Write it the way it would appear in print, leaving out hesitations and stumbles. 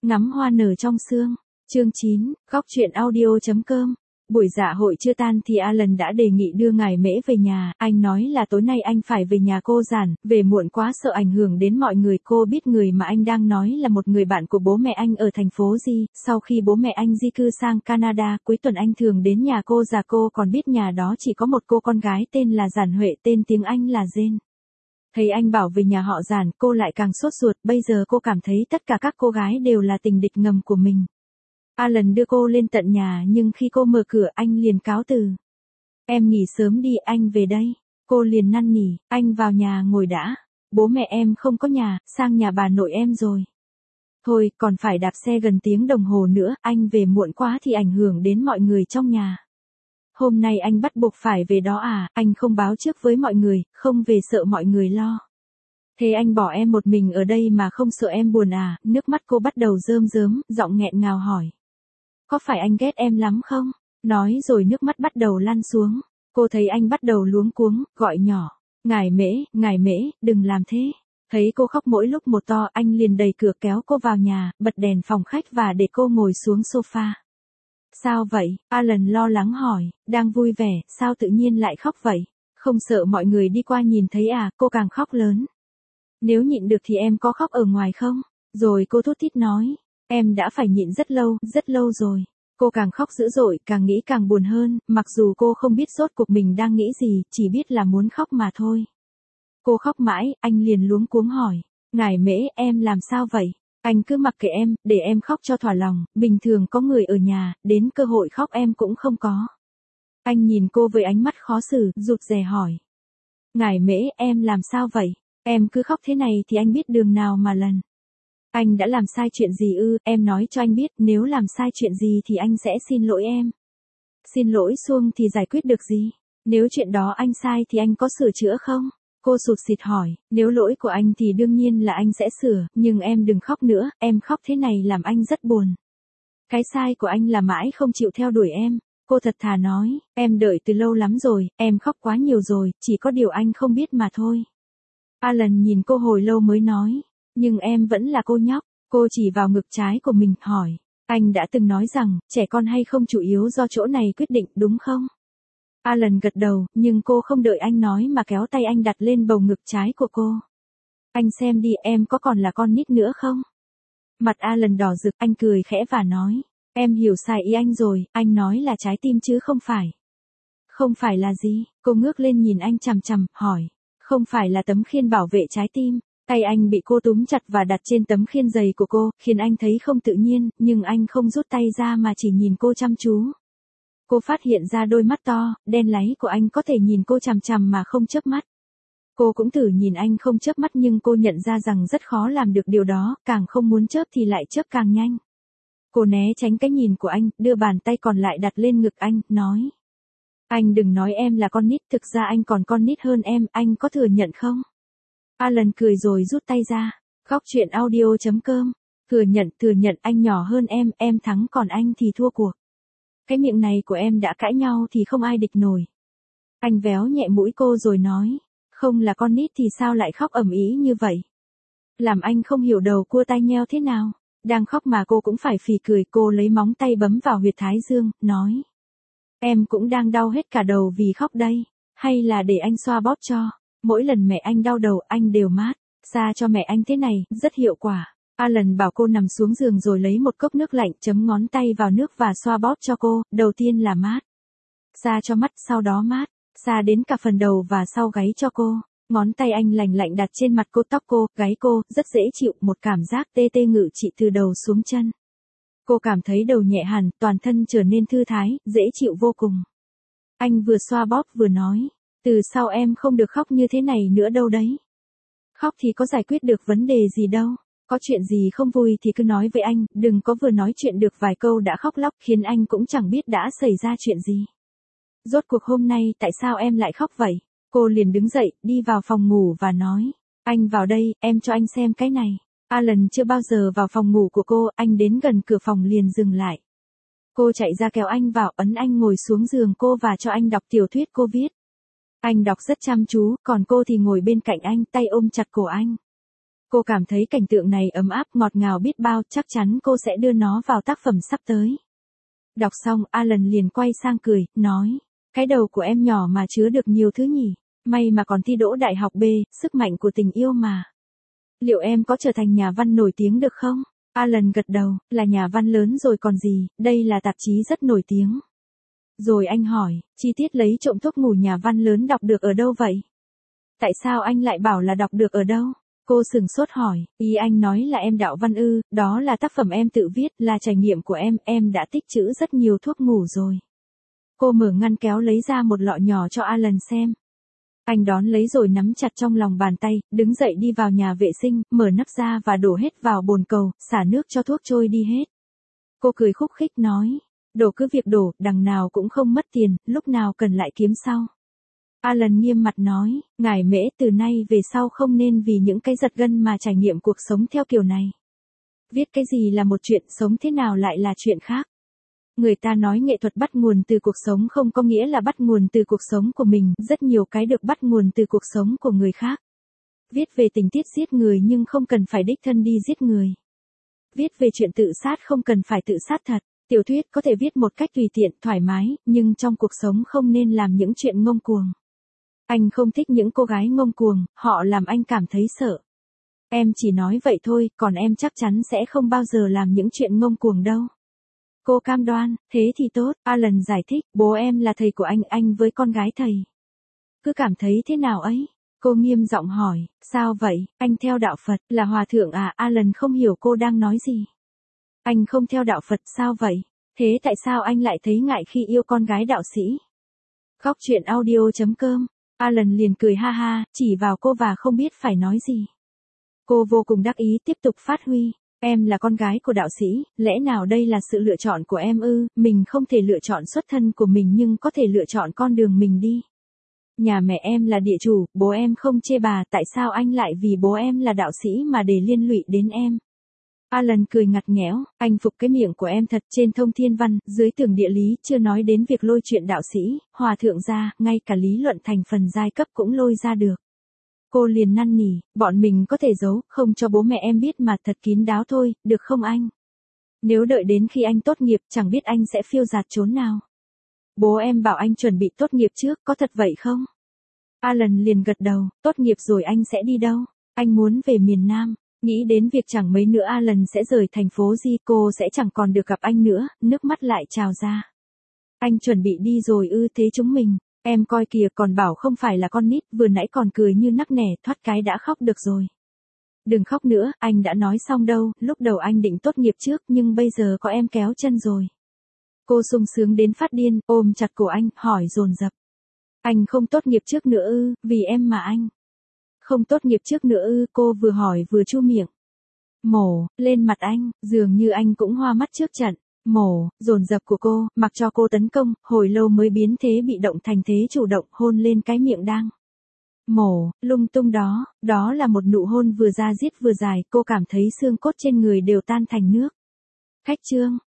Ngắm hoa nở trong sương. Chương 9, góc truyện audio.com. Buổi dạ hội chưa tan thì Alan đã đề nghị đưa ngài Mễ về nhà, anh nói là tối nay anh phải về nhà cô Giản, về muộn quá sợ ảnh hưởng đến mọi người. Cô biết người mà anh đang nói là một người bạn của bố mẹ anh ở thành phố G, sau khi bố mẹ anh di cư sang Canada, cuối tuần anh thường đến nhà cô già. Cô còn biết nhà đó chỉ có một cô con gái tên là Giản Huệ, tên tiếng Anh là Jane. Thấy anh bảo về nhà họ Giản, cô lại càng sốt ruột, bây giờ cô cảm thấy tất cả các cô gái đều là tình địch ngầm của mình. Alan đưa cô lên tận nhà nhưng khi cô mở cửa anh liền cáo từ. Em nghỉ sớm đi, anh về đây. Cô liền năn nỉ, anh vào nhà ngồi đã. Bố mẹ em không có nhà, sang nhà bà nội em rồi. Thôi, còn phải đạp xe gần tiếng đồng hồ nữa, anh về muộn quá thì ảnh hưởng đến mọi người trong nhà. Hôm nay anh bắt buộc phải về đó à, anh không báo trước với mọi người, không về sợ mọi người lo. Thế anh bỏ em một mình ở đây mà không sợ em buồn à? Nước mắt cô bắt đầu rơm rớm, giọng nghẹn ngào hỏi. Có phải anh ghét em lắm không? Nói rồi nước mắt bắt đầu lăn xuống. Cô thấy anh bắt đầu luống cuống, gọi nhỏ. Ngài Mễ, đừng làm thế. Thấy cô khóc mỗi lúc một to, anh liền đẩy cửa kéo cô vào nhà, bật đèn phòng khách và để cô ngồi xuống sofa. Sao vậy? Alan lo lắng hỏi, đang vui vẻ, sao tự nhiên lại khóc vậy? Không sợ mọi người đi qua nhìn thấy à? Cô càng khóc lớn. Nếu nhịn được thì em có khóc ở ngoài không? Rồi cô thút thít nói. Em đã phải nhịn rất lâu rồi. Cô càng khóc dữ dội, càng nghĩ càng buồn hơn, mặc dù cô không biết rốt cuộc mình đang nghĩ gì, chỉ biết là muốn khóc mà thôi. Cô khóc mãi, anh liền luống cuống hỏi. Ngài Mễ, em làm sao vậy? Anh cứ mặc kệ em, để em khóc cho thỏa lòng, bình thường có người ở nhà, đến cơ hội khóc em cũng không có. Anh nhìn cô với ánh mắt khó xử, rụt rè hỏi. Ngài Mễ, em làm sao vậy? Em cứ khóc thế này thì anh biết đường nào mà lần. Anh đã làm sai chuyện gì ư? Em nói cho anh biết, nếu làm sai chuyện gì thì anh sẽ xin lỗi em. Xin lỗi xuông thì giải quyết được gì? Nếu chuyện đó anh sai thì anh có sửa chữa không? Cô sụt sịt hỏi, nếu lỗi của anh thì đương nhiên là anh sẽ sửa, nhưng em đừng khóc nữa, em khóc thế này làm anh rất buồn. Cái sai của anh là mãi không chịu theo đuổi em. Cô thật thà nói, em đợi từ lâu lắm rồi, em khóc quá nhiều rồi, chỉ có điều anh không biết mà thôi. Alan nhìn cô hồi lâu mới nói, nhưng em vẫn là cô nhóc. Cô chỉ vào ngực trái của mình, hỏi, anh đã từng nói rằng, trẻ con hay không chủ yếu do chỗ này quyết định, đúng không? Alan gật đầu, nhưng cô không đợi anh nói mà kéo tay anh đặt lên bầu ngực trái của cô. Anh xem đi, em có còn là con nít nữa không? Mặt Alan đỏ rực, anh cười khẽ và nói, em hiểu sai ý anh rồi, anh nói là trái tim chứ không phải. Không phải là gì? Cô ngước lên nhìn anh chằm chằm, hỏi, không phải là tấm khiên bảo vệ trái tim. Tay anh bị cô túm chặt và đặt trên tấm khiên giày của cô, khiến anh thấy không tự nhiên, nhưng anh không rút tay ra mà chỉ nhìn cô chăm chú. Cô phát hiện ra đôi mắt to, đen láy của anh có thể nhìn cô chằm chằm mà không chớp mắt. Cô cũng thử nhìn anh không chớp mắt nhưng cô nhận ra rằng rất khó làm được điều đó, càng không muốn chớp thì lại chớp càng nhanh. Cô né tránh cái nhìn của anh, đưa bàn tay còn lại đặt lên ngực anh, nói. Anh đừng nói em là con nít, thực ra anh còn con nít hơn em, anh có thừa nhận không? Alan cười rồi rút tay ra. Góc truyện audio.com. Thừa nhận anh nhỏ hơn em thắng còn anh thì thua cuộc. Cái miệng này của em đã cãi nhau thì không ai địch nổi. Anh véo nhẹ mũi cô rồi nói. Không là con nít thì sao lại khóc ầm ĩ như vậy? Làm anh không hiểu đầu cua tai nheo thế nào. Đang khóc mà cô cũng phải phì cười, cô lấy móng tay bấm vào huyệt thái dương, nói. Em cũng đang đau hết cả đầu vì khóc đây. Hay là để anh xoa bóp cho. Mỗi lần mẹ anh đau đầu anh đều mát, xa cho mẹ anh thế này, rất hiệu quả. Alan bảo cô nằm xuống giường rồi lấy một cốc nước lạnh chấm ngón tay vào nước và xoa bóp cho cô, đầu tiên là mát. Xa cho mắt, sau đó mát, xa đến cả phần đầu và sau gáy cho cô. Ngón tay anh lành lạnh đặt trên mặt cô, tóc cô, gáy cô, rất dễ chịu, một cảm giác tê tê ngự trị từ đầu xuống chân. Cô cảm thấy đầu nhẹ hẳn, toàn thân trở nên thư thái, dễ chịu vô cùng. Anh vừa xoa bóp vừa nói. Từ sau em không được khóc như thế này nữa đâu đấy. Khóc thì có giải quyết được vấn đề gì đâu. Có chuyện gì không vui thì cứ nói với anh, đừng có vừa nói chuyện được vài câu đã khóc lóc, khiến anh cũng chẳng biết đã xảy ra chuyện gì. Rốt cuộc hôm nay tại sao em lại khóc vậy? Cô liền đứng dậy, đi vào phòng ngủ và nói. Anh vào đây, em cho anh xem cái này. Alan chưa bao giờ vào phòng ngủ của cô, anh đến gần cửa phòng liền dừng lại. Cô chạy ra kéo anh vào, ấn anh ngồi xuống giường cô và cho anh đọc tiểu thuyết cô viết. Anh đọc rất chăm chú, còn cô thì ngồi bên cạnh anh, tay ôm chặt cổ anh. Cô cảm thấy cảnh tượng này ấm áp ngọt ngào biết bao, chắc chắn cô sẽ đưa nó vào tác phẩm sắp tới. Đọc xong, Alan liền quay sang cười, nói, cái đầu của em nhỏ mà chứa được nhiều thứ nhỉ, may mà còn thi đỗ đại học B, sức mạnh của tình yêu mà. Liệu em có trở thành nhà văn nổi tiếng được không? Alan gật đầu, là nhà văn lớn rồi còn gì, đây là tạp chí rất nổi tiếng. Rồi anh hỏi, chi tiết lấy trộm thuốc ngủ nhà văn lớn đọc được ở đâu vậy? Tại sao anh lại bảo là đọc được ở đâu? Cô sửng sốt hỏi, ý anh nói là em đạo văn ư, đó là tác phẩm em tự viết, là trải nghiệm của em đã tích trữ rất nhiều thuốc ngủ rồi. Cô mở ngăn kéo lấy ra một lọ nhỏ cho Alan xem. Anh đón lấy rồi nắm chặt trong lòng bàn tay, đứng dậy đi vào nhà vệ sinh, mở nắp ra và đổ hết vào bồn cầu, xả nước cho thuốc trôi đi hết. Cô cười khúc khích nói, đổ cứ việc đổ, đằng nào cũng không mất tiền, lúc nào cần lại kiếm sau. Alan nghiêm mặt nói, ngài Mễ từ nay về sau không nên vì những cái giật gân mà trải nghiệm cuộc sống theo kiểu này. Viết cái gì là một chuyện, sống thế nào lại là chuyện khác. Người ta nói nghệ thuật bắt nguồn từ cuộc sống không có nghĩa là bắt nguồn từ cuộc sống của mình, rất nhiều cái được bắt nguồn từ cuộc sống của người khác. Viết về tình tiết giết người nhưng không cần phải đích thân đi giết người. Viết về chuyện tự sát không cần phải tự sát thật. Tiểu thuyết có thể viết một cách tùy tiện, thoải mái, nhưng trong cuộc sống không nên làm những chuyện ngông cuồng. Anh không thích những cô gái ngông cuồng, họ làm anh cảm thấy sợ. Em chỉ nói vậy thôi, còn em chắc chắn sẽ không bao giờ làm những chuyện ngông cuồng đâu. Cô cam đoan, thế thì tốt, Alan giải thích, bố em là thầy của anh với con gái thầy. Cứ cảm thấy thế nào ấy? Cô nghiêm giọng hỏi, sao vậy, anh theo đạo Phật, là hòa thượng à? Alan không hiểu cô đang nói gì. Anh không theo đạo Phật, sao vậy? Thế tại sao anh lại thấy ngại khi yêu con gái đạo sĩ? Góc truyện audio.com. Alan liền cười ha ha, chỉ vào cô và không biết phải nói gì. Cô vô cùng đắc ý tiếp tục phát huy. Em là con gái của đạo sĩ, lẽ nào đây là sự lựa chọn của em ư? Mình không thể lựa chọn xuất thân của mình nhưng có thể lựa chọn con đường mình đi. Nhà mẹ em là địa chủ, bố em không chê bà, tại sao anh lại vì bố em là đạo sĩ mà để liên lụy đến em? Alan cười ngặt nghẽo, anh phục cái miệng của em thật, trên thông thiên văn, dưới tường địa lý, chưa nói đến việc lôi chuyện đạo sĩ, hòa thượng ra, ngay cả lý luận thành phần giai cấp cũng lôi ra được. Cô liền năn nỉ, bọn mình có thể giấu, không cho bố mẹ em biết mà thật kín đáo thôi, được không anh? Nếu đợi đến khi anh tốt nghiệp, chẳng biết anh sẽ phiêu dạt trốn nào. Bố em bảo anh chuẩn bị tốt nghiệp trước, có thật vậy không? Alan liền gật đầu, tốt nghiệp rồi anh sẽ đi đâu? Anh muốn về miền Nam. Nghĩ đến việc chẳng mấy nữa Alan sẽ rời thành phố G, cô sẽ chẳng còn được gặp anh nữa, nước mắt lại trào ra. Anh chuẩn bị đi rồi ư? Thế chúng mình, em coi kìa, còn bảo không phải là con nít, vừa nãy còn cười như nắc nẻ, thoát cái đã khóc được rồi. Đừng khóc nữa, anh đã nói xong đâu, lúc đầu anh định tốt nghiệp trước nhưng bây giờ có em kéo chân rồi. Cô sung sướng đến phát điên, ôm chặt cổ anh, hỏi dồn dập. Anh không tốt nghiệp trước nữa ư? Vì em mà anh không tốt nghiệp trước nữa ư? Cô vừa hỏi vừa chu miệng. Mổ, lên mặt anh, dường như anh cũng hoa mắt trước trận. Mổ, dồn dập của cô, mặc cho cô tấn công, hồi lâu mới biến thế bị động thành thế chủ động, hôn lên cái miệng đang mổ, lung tung đó, đó là một nụ hôn vừa da diết vừa dài, cô cảm thấy xương cốt trên người đều tan thành nước. Khách trương.